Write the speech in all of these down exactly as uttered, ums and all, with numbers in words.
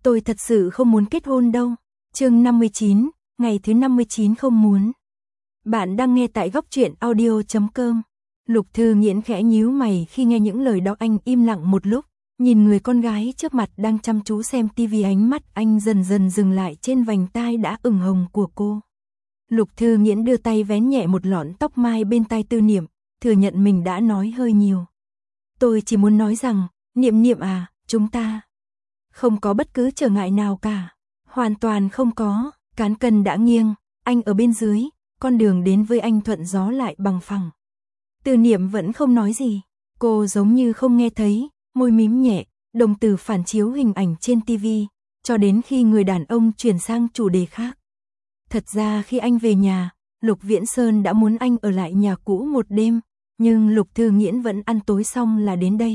Tôi thật sự không muốn kết hôn đâu. Chương năm mươi chín, ngày thứ năm mươi chín không muốn. Bạn đang nghe tại góc truyện audio chấm com. Lục Thư Nghiễn khẽ nhíu mày khi nghe những lời đó, anh im lặng một lúc, nhìn người con gái trước mặt đang chăm chú xem tivi, ánh mắt anh dần dần dừng lại trên vành tai đã ửng hồng của cô. Lục Thư Nghiễn đưa tay vén nhẹ một lọn tóc mai bên tai Tư Niệm, thừa nhận mình đã nói hơi nhiều. Tôi chỉ muốn nói rằng, Niệm Niệm à, chúng ta không có bất cứ trở ngại nào cả. Hoàn toàn không có, cán cân đã nghiêng, anh ở bên dưới, con đường đến với anh thuận gió lại bằng phẳng. Tư Niệm vẫn không nói gì, cô giống như không nghe thấy, môi mím nhẹ, đồng tử phản chiếu hình ảnh trên tivi, cho đến khi người đàn ông chuyển sang chủ đề khác. Thật ra khi anh về nhà, Lục Viễn Sơn đã muốn anh ở lại nhà cũ một đêm, nhưng Lục Thư Nghiễn vẫn ăn tối xong là đến đây.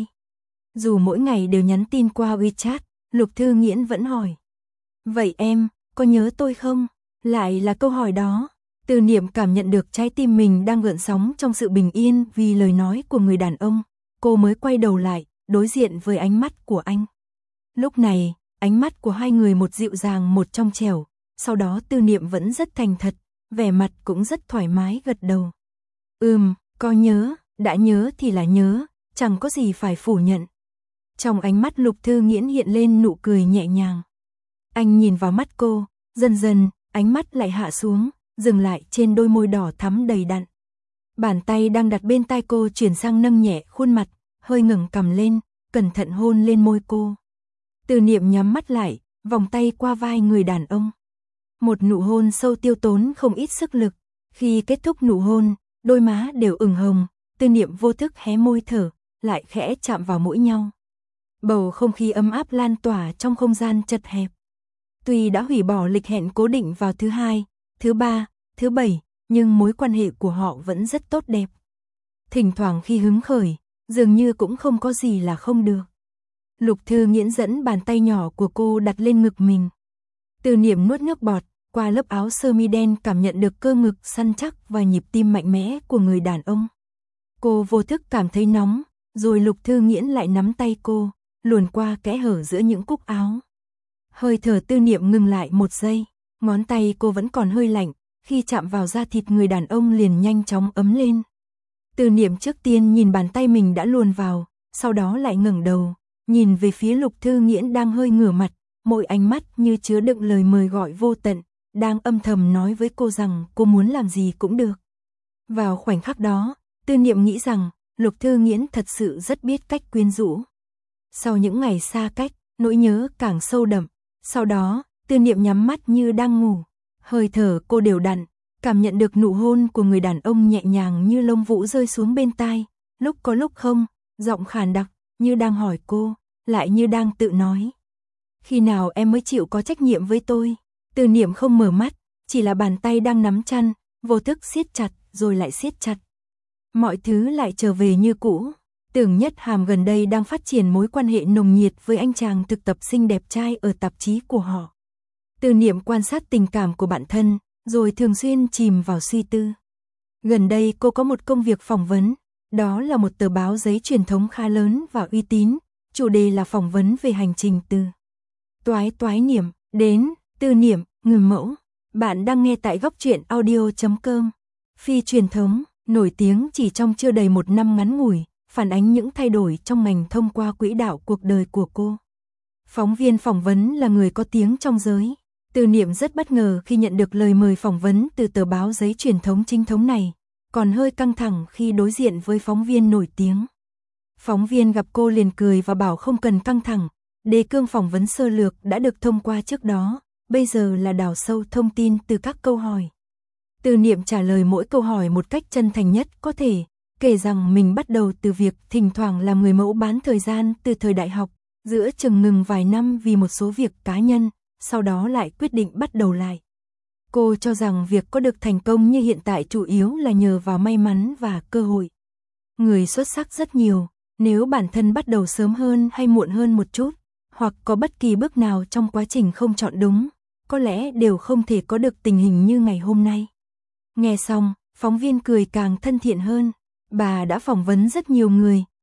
Dù mỗi ngày đều nhắn tin qua WeChat, Lục Thư Nghiễn vẫn hỏi. Vậy em, có nhớ tôi không? Lại là câu hỏi đó. Tư Niệm cảm nhận được trái tim mình đang gợn sóng trong sự bình yên vì lời nói của người đàn ông. Cô mới quay đầu lại, đối diện với ánh mắt của anh. Lúc này, ánh mắt của hai người một dịu dàng một trong trẻo. Sau đó Tư Niệm vẫn rất thành thật, vẻ mặt cũng rất thoải mái gật đầu. Ừm, có nhớ, đã nhớ thì là nhớ, chẳng có gì phải phủ nhận. Trong ánh mắt Lục Thư Nghiễn hiện lên nụ cười nhẹ nhàng. Anh nhìn vào mắt cô, dần dần, ánh mắt lại hạ xuống, dừng lại trên đôi môi đỏ thắm đầy đặn. Bàn tay đang đặt bên tai cô chuyển sang nâng nhẹ khuôn mặt, hơi ngẩng cằm lên, cẩn thận hôn lên môi cô. Tư Niệm nhắm mắt lại, vòng tay qua vai người đàn ông. Một nụ hôn sâu tiêu tốn không ít sức lực. Khi kết thúc nụ hôn, đôi má đều ửng hồng, Tư Niệm vô thức hé môi thở, lại khẽ chạm vào mũi nhau. Bầu không khí ấm áp lan tỏa trong không gian chật hẹp. Tuy đã hủy bỏ lịch hẹn cố định vào thứ hai, thứ ba, thứ bảy, nhưng mối quan hệ của họ vẫn rất tốt đẹp. Thỉnh thoảng khi hứng khởi, dường như cũng không có gì là không được. Lục Thư Nghiễn dẫn bàn tay nhỏ của cô đặt lên ngực mình. Tư Niệm nuốt nước bọt, qua lớp áo sơ mi đen cảm nhận được cơ ngực săn chắc và nhịp tim mạnh mẽ của người đàn ông. Cô vô thức cảm thấy nóng, rồi Lục Thư Nghiễn lại nắm tay cô, luồn qua kẽ hở giữa những cúc áo. Hơi thở Tư Niệm ngừng lại một giây, ngón tay cô vẫn còn hơi lạnh, khi chạm vào da thịt người đàn ông liền nhanh chóng ấm lên. Tư Niệm trước tiên nhìn bàn tay mình đã luồn vào, sau đó lại ngẩng đầu, nhìn về phía Lục Thư Nghiễn đang hơi ngửa mặt, mỗi ánh mắt như chứa đựng lời mời gọi vô tận, đang âm thầm nói với cô rằng cô muốn làm gì cũng được. Vào khoảnh khắc đó, Tư Niệm nghĩ rằng Lục Thư Nghiễn thật sự rất biết cách quyến rũ. Sau những ngày xa cách, nỗi nhớ càng sâu đậm. Sau đó, Tư Niệm nhắm mắt như đang ngủ. Hơi thở cô đều đặn, cảm nhận được nụ hôn của người đàn ông nhẹ nhàng như lông vũ rơi xuống bên tai. Lúc có lúc không, giọng khàn đặc, như đang hỏi cô, lại như đang tự nói. Khi nào em mới chịu có trách nhiệm với tôi? Tư Niệm không mở mắt, chỉ là bàn tay đang nắm chăn, vô thức siết chặt, rồi lại siết chặt. Mọi thứ lại trở về như cũ. Tưởng Nhất Hàm gần đây đang phát triển mối quan hệ nồng nhiệt với anh chàng thực tập sinh đẹp trai ở tạp chí của họ. Tư Niệm quan sát tình cảm của bạn thân, rồi thường xuyên chìm vào suy tư. Gần đây cô có một công việc phỏng vấn, đó là một tờ báo giấy truyền thống khá lớn và uy tín, chủ đề là phỏng vấn về hành trình từ Toái Toái Niệm đến Tư Niệm, người mẫu. Bạn đang nghe tại góc truyện audio chấm com. Phi truyền thống, nổi tiếng chỉ trong chưa đầy một năm ngắn ngủi, phản ánh những thay đổi trong ngành thông qua quỹ đạo cuộc đời của cô. Phóng viên phỏng vấn là người có tiếng trong giới. Tư Niệm rất bất ngờ khi nhận được lời mời phỏng vấn từ tờ báo giấy truyền thống chính thống này, còn hơi căng thẳng khi đối diện với phóng viên nổi tiếng. Phóng viên gặp cô liền cười và bảo không cần căng thẳng, đề cương phỏng vấn sơ lược đã được thông qua trước đó, bây giờ là đào sâu thông tin từ các câu hỏi. Tư Niệm trả lời mỗi câu hỏi một cách chân thành nhất có thể, kể rằng mình bắt đầu từ việc thỉnh thoảng làm người mẫu bán thời gian từ thời đại học, giữa chừng ngừng vài năm vì một số việc cá nhân, sau đó lại quyết định bắt đầu lại. Cô cho rằng việc có được thành công như hiện tại chủ yếu là nhờ vào may mắn và cơ hội. Người xuất sắc rất nhiều, nếu bản thân bắt đầu sớm hơn hay muộn hơn một chút, hoặc có bất kỳ bước nào trong quá trình không chọn đúng, có lẽ đều không thể có được tình hình như ngày hôm nay. Nghe xong, phóng viên cười càng thân thiện hơn. Bà đã phỏng vấn rất nhiều người,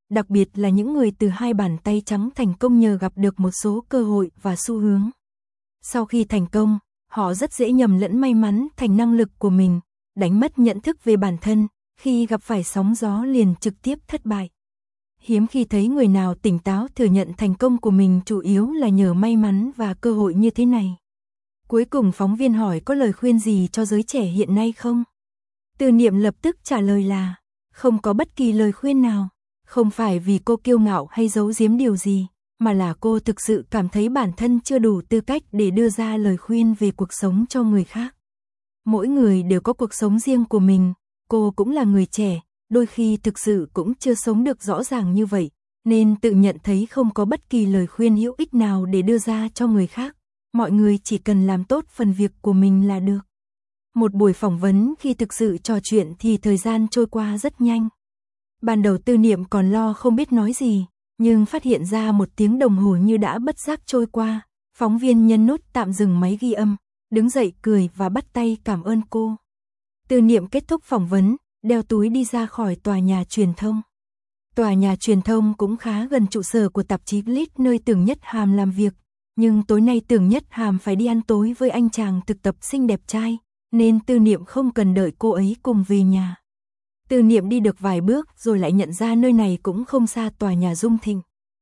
đặc biệt là những người từ hai bàn tay trắng thành công nhờ gặp được một số cơ hội và xu hướng. Sau khi thành công, họ rất dễ nhầm lẫn may mắn thành năng lực của mình, đánh mất nhận thức về bản thân, khi gặp phải sóng gió liền trực tiếp thất bại. Hiếm khi thấy người nào tỉnh táo thừa nhận thành công của mình chủ yếu là nhờ may mắn và cơ hội như thế này. Cuối cùng phóng viên hỏi có lời khuyên gì cho giới trẻ hiện nay không? Từ Niệm lập tức trả lời là, không có bất kỳ lời khuyên nào, không phải vì cô kiêu ngạo hay giấu giếm điều gì, mà là cô thực sự cảm thấy bản thân chưa đủ tư cách để đưa ra lời khuyên về cuộc sống cho người khác. Mỗi người đều có cuộc sống riêng của mình, cô cũng là người trẻ, đôi khi thực sự cũng chưa sống được rõ ràng như vậy, nên tự nhận thấy không có bất kỳ lời khuyên hữu ích nào để đưa ra cho người khác. Mọi người chỉ cần làm tốt phần việc của mình là được. Một buổi phỏng vấn khi thực sự trò chuyện thì thời gian trôi qua rất nhanh. Ban đầu Tư Niệm còn lo không biết nói gì, nhưng phát hiện ra một tiếng đồng hồ như đã bất giác trôi qua. Phóng viên nhấn nút tạm dừng máy ghi âm, đứng dậy cười và bắt tay cảm ơn cô. Tư Niệm kết thúc phỏng vấn, đeo túi đi ra khỏi tòa nhà truyền thông. Tòa nhà truyền thông cũng khá gần trụ sở của tạp chí Glitz nơi Tưởng Nhất Hàm làm việc. Nhưng tối nay Tưởng Nhất Hàm phải đi ăn tối với anh chàng thực tập xinh đẹp trai, nên Tư Niệm không cần đợi cô ấy cùng về nhà. Tư Niệm đi được vài bước rồi lại nhận ra nơi này cũng không xa tòa nhà Dung Thịnh.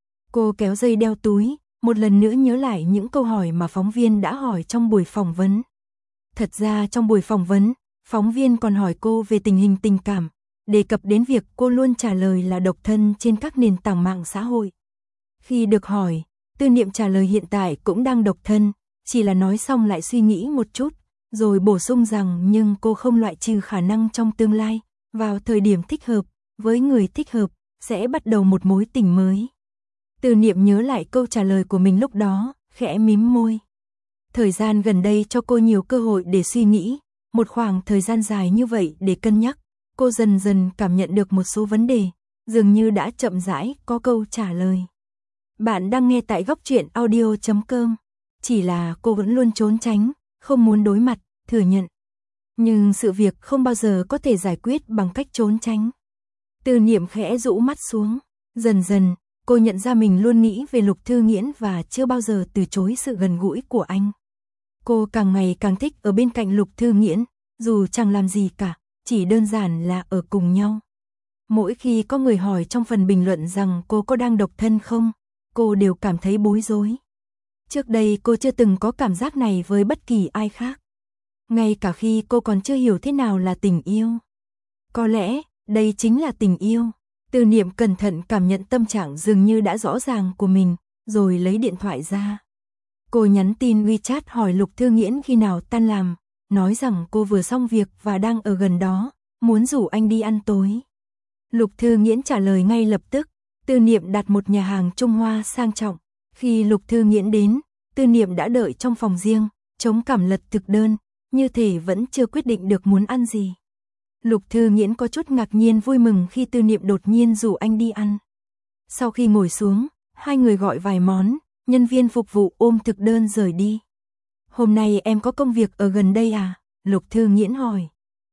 Cô kéo dây đeo túi, một lần nữa nhớ lại những câu hỏi mà phóng viên đã hỏi trong buổi phỏng vấn. Thật ra trong buổi phỏng vấn, phóng viên còn hỏi cô về tình hình tình cảm, đề cập đến việc cô luôn trả lời là độc thân trên các nền tảng mạng xã hội. Khi được hỏi, Tư Niệm trả lời hiện tại cũng đang độc thân, chỉ là nói xong lại suy nghĩ một chút, rồi bổ sung rằng nhưng cô không loại trừ khả năng trong tương lai, vào thời điểm thích hợp, với người thích hợp, sẽ bắt đầu một mối tình mới. Tư Niệm nhớ lại câu trả lời của mình lúc đó, khẽ mím môi. Thời gian gần đây cho cô nhiều cơ hội để suy nghĩ, một khoảng thời gian dài như vậy để cân nhắc, cô dần dần cảm nhận được một số vấn đề, dường như đã chậm rãi có câu trả lời. Bạn đang nghe tại góc truyện audio chấm com, chỉ là cô vẫn luôn trốn tránh, không muốn đối mặt, thừa nhận. Nhưng sự việc không bao giờ có thể giải quyết bằng cách trốn tránh. Tư Niệm khẽ rũ mắt xuống, dần dần, cô nhận ra mình luôn nghĩ về Lục Thư Nghiễn và chưa bao giờ từ chối sự gần gũi của anh. Cô càng ngày càng thích ở bên cạnh Lục Thư Nghiễn, dù chẳng làm gì cả, chỉ đơn giản là ở cùng nhau. Mỗi khi có người hỏi trong phần bình luận rằng cô có đang độc thân không, cô đều cảm thấy bối rối. Trước đây cô chưa từng có cảm giác này với bất kỳ ai khác. Ngay cả khi cô còn chưa hiểu thế nào là tình yêu. Có lẽ, đây chính là tình yêu. Tư Niệm cẩn thận cảm nhận tâm trạng dường như đã rõ ràng của mình, rồi lấy điện thoại ra. Cô nhắn tin WeChat hỏi Lục Thư Nghiễn khi nào tan làm, nói rằng cô vừa xong việc và đang ở gần đó, muốn rủ anh đi ăn tối. Lục Thư Nghiễn trả lời ngay lập tức. Tư Niệm đặt một nhà hàng Trung Hoa sang trọng. Khi Lục Thư Nghiễn đến, Tư Niệm đã đợi trong phòng riêng, chống cằm lật thực đơn, như thể vẫn chưa quyết định được muốn ăn gì. Lục Thư Nghiễn có chút ngạc nhiên vui mừng khi Tư Niệm đột nhiên rủ anh đi ăn. Sau khi ngồi xuống, hai người gọi vài món, nhân viên phục vụ ôm thực đơn rời đi. Hôm nay em có công việc ở gần đây à? Lục Thư Nghiễn hỏi.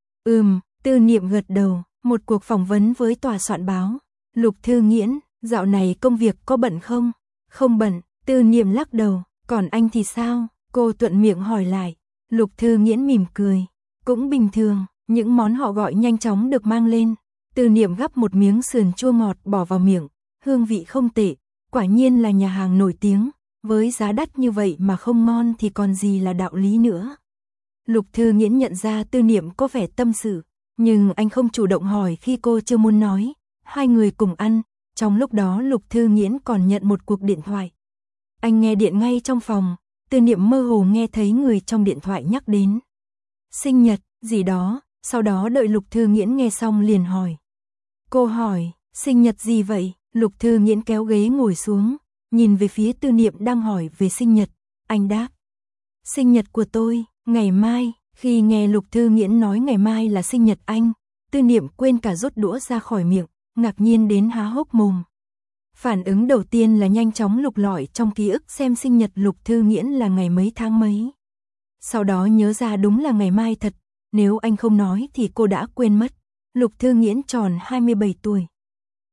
Ừm, Tư Niệm gật đầu, một cuộc phỏng vấn với tòa soạn báo. Lục Thư Nghiễn, dạo này công việc có bận không? Không bận, Tư Niệm lắc đầu, còn anh thì sao? Cô thuận miệng hỏi lại. Lục Thư Nghiễn mỉm cười, cũng bình thường, những món họ gọi nhanh chóng được mang lên. Tư Niệm gắp một miếng sườn chua ngọt bỏ vào miệng, hương vị không tệ, quả nhiên là nhà hàng nổi tiếng, với giá đắt như vậy mà không ngon thì còn gì là đạo lý nữa. Lục Thư Nghiễn nhận ra Tư Niệm có vẻ tâm sự, nhưng anh không chủ động hỏi khi cô chưa muốn nói. Hai người cùng ăn, trong lúc đó Lục Thư Nghiễn còn nhận một cuộc điện thoại. Anh nghe điện ngay trong phòng, Tư Niệm mơ hồ nghe thấy người trong điện thoại nhắc đến sinh nhật, gì đó, sau đó đợi Lục Thư Nghiễn nghe xong liền hỏi. Cô hỏi, sinh nhật gì vậy? Lục Thư Nghiễn kéo ghế ngồi xuống, nhìn về phía Tư Niệm đang hỏi về sinh nhật, anh đáp. Sinh nhật của tôi, ngày mai. Khi nghe Lục Thư Nghiễn nói ngày mai là sinh nhật anh, Tư Niệm quên cả rút đũa ra khỏi miệng, ngạc nhiên đến há hốc mồm. Phản ứng đầu tiên là nhanh chóng lục lọi trong ký ức xem sinh nhật Lục Thư Nghiễn là ngày mấy tháng mấy. Sau đó nhớ ra đúng là ngày mai thật, nếu anh không nói thì cô đã quên mất. Lục Thư Nghiễn tròn hai mươi bảy tuổi.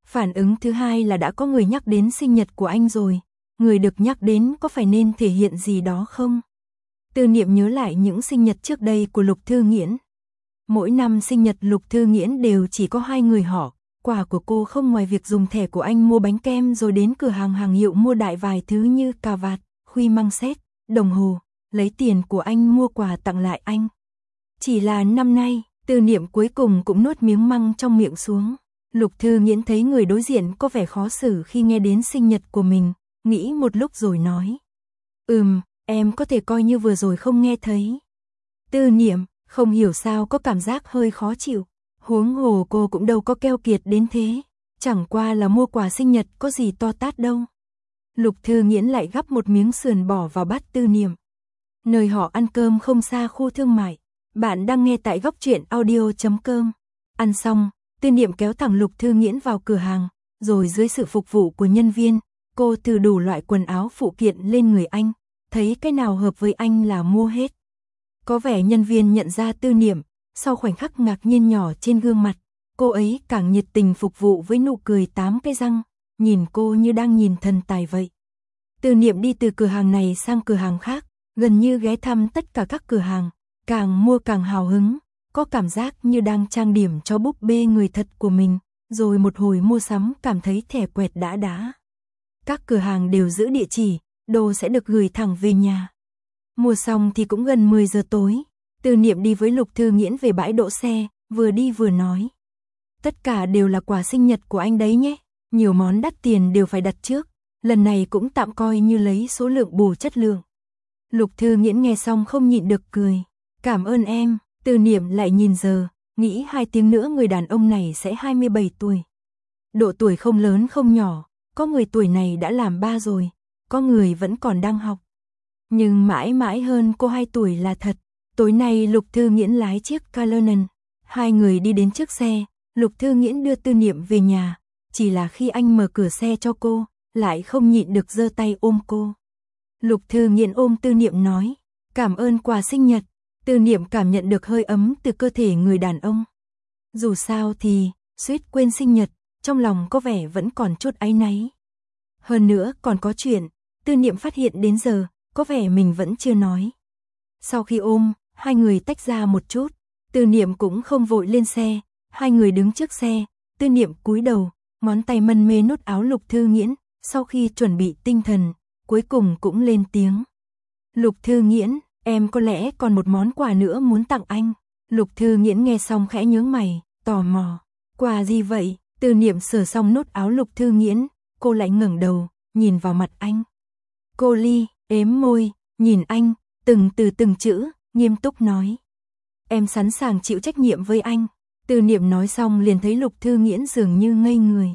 Phản ứng thứ hai là đã có người nhắc đến sinh nhật của anh rồi, người được nhắc đến có phải nên thể hiện gì đó không? Tư Niệm nhớ lại những sinh nhật trước đây của Lục Thư Nghiễn. Mỗi năm sinh nhật Lục Thư Nghiễn đều chỉ có hai người họ, quà của cô không ngoài việc dùng thẻ của anh mua bánh kem rồi đến cửa hàng hàng hiệu mua đại vài thứ như cà vạt, khuy măng xét, đồng hồ, lấy tiền của anh mua quà tặng lại anh. Chỉ là năm nay, Tư Niệm cuối cùng cũng nuốt miếng măng trong miệng xuống. Lục Thư Nghiễn thấy người đối diện có vẻ khó xử khi nghe đến sinh nhật của mình, nghĩ một lúc rồi nói. Ừm, em có thể coi như vừa rồi không nghe thấy. Tư Niệm, không hiểu sao có cảm giác hơi khó chịu. Huống hồ cô cũng đâu có keo kiệt đến thế. Chẳng qua là mua quà sinh nhật có gì to tát đâu. Lục Thư Nghiễn lại gắp một miếng sườn bỏ vào bát Tư Niệm. Nơi họ ăn cơm không xa khu thương mại. Bạn đang nghe tại góc truyện audio chấm com. Ăn xong, Tư Niệm kéo thẳng Lục Thư Nghiễn vào cửa hàng, rồi dưới sự phục vụ của nhân viên, cô thử đủ loại quần áo phụ kiện lên người anh, thấy cái nào hợp với anh là mua hết. Có vẻ nhân viên nhận ra Tư Niệm, sau khoảnh khắc ngạc nhiên nhỏ trên gương mặt, cô ấy càng nhiệt tình phục vụ với nụ cười tám cái răng, nhìn cô như đang nhìn thần tài vậy. Tư Niệm đi từ cửa hàng này sang cửa hàng khác, gần như ghé thăm tất cả các cửa hàng, càng mua càng hào hứng, có cảm giác như đang trang điểm cho búp bê người thật của mình, rồi một hồi mua sắm cảm thấy thẻ quẹt đã đã. Các cửa hàng đều giữ địa chỉ, đồ sẽ được gửi thẳng về nhà. Mua xong thì cũng gần mười giờ tối, Tư Niệm đi với Lục Thư Nghiễn về bãi đỗ xe, vừa đi vừa nói. Tất cả đều là quà sinh nhật của anh đấy nhé, nhiều món đắt tiền đều phải đặt trước, lần này cũng tạm coi như lấy số lượng bù chất lượng. Lục Thư Nghiễn nghe xong không nhịn được cười. Cảm ơn em. Tư Niệm lại nhìn giờ, nghĩ hai tiếng nữa người đàn ông này sẽ hai mươi bảy tuổi. Độ tuổi không lớn không nhỏ, có người tuổi này đã làm ba rồi, có người vẫn còn đang học. Nhưng mãi mãi hơn cô hai tuổi là thật. Tối nay Lục Thư Nghiễn lái chiếc Cullinan, hai người đi đến trước xe, Lục Thư Nghiễn đưa Tư Niệm về nhà, chỉ là khi anh mở cửa xe cho cô, lại không nhịn được giơ tay ôm cô. Lục Thư Nghiễn ôm Tư Niệm nói, cảm ơn quà sinh nhật. Tư Niệm cảm nhận được hơi ấm từ cơ thể người đàn ông. Dù sao thì, suýt quên sinh nhật, trong lòng có vẻ vẫn còn chút áy náy. Hơn nữa còn có chuyện, Tư Niệm phát hiện đến giờ, có vẻ mình vẫn chưa nói. Sau khi ôm, hai người tách ra một chút, Tư Niệm cũng không vội lên xe, hai người đứng trước xe, Tư Niệm cúi đầu, ngón tay mân mê nút áo Lục Thư Nghiễn, sau khi chuẩn bị tinh thần, cuối cùng cũng lên tiếng. Lục Thư Nghiễn, em có lẽ còn một món quà nữa muốn tặng anh. Lục Thư Nghiễn nghe xong khẽ nhướng mày, tò mò. Quà gì vậy? Tư Niệm sờ xong nút áo Lục Thư Nghiễn, cô lại ngẩng đầu, nhìn vào mặt anh. Cô Ly, ếm môi, nhìn anh, từng từ từng chữ, nghiêm túc nói. Em sẵn sàng chịu trách nhiệm với anh. Tư Niệm nói xong liền thấy Lục Thư Nghiễn dường như ngây người.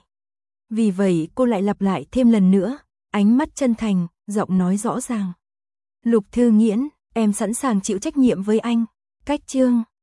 Vì vậy cô lại lặp lại thêm lần nữa, ánh mắt chân thành, giọng nói rõ ràng. Lục Thư Nghiễn, em sẵn sàng chịu trách nhiệm với anh. Cách chương